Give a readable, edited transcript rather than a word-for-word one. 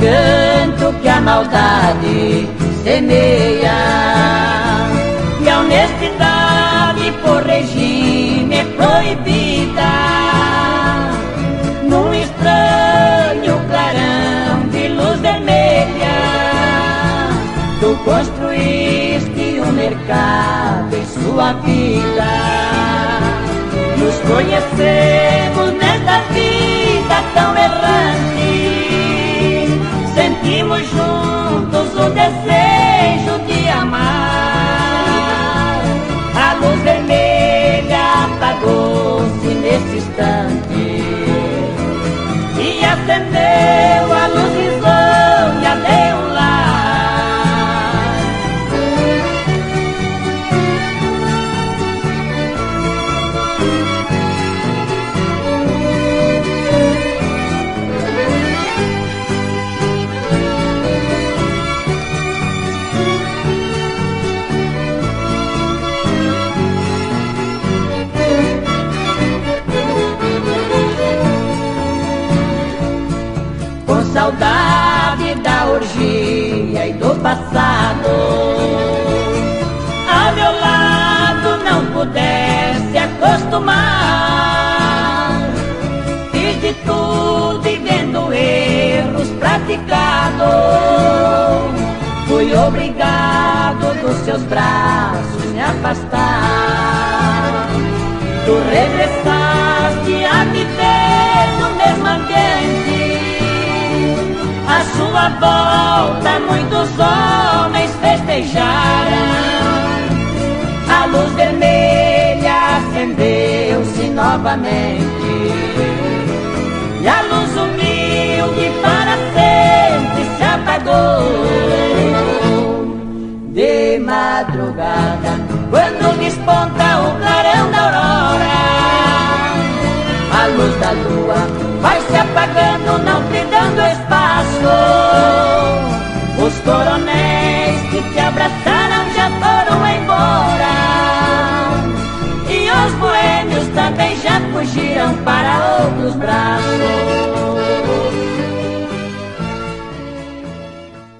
canto que a maldade semeia, e a honestidade por regime é proibida. Num estranho clarão de luz vermelha, tu construíste um mercado em sua vida. Nos conhecemos nesta vida tão errante, sentimos juntos o desejo de amar. A luz vermelha apagou-se nesse instante e acendeu a luz risonha de um lar. Saudade da orgia e do passado, ao meu lado não pudesse acostumar. Fiz de tudo e vendo erros praticados, fui obrigado dos seus braços me afastar. Tu regressaste a viver no mesmo ambiente, à sua volta muitos homens festejaram. A luz vermelha acendeu-se novamente, e a luz humilde para sempre se apagou. De madrugada, quando desponta o clarão da aurora, a luz da lua vai se apagando, não te dando espaço. Os coronéis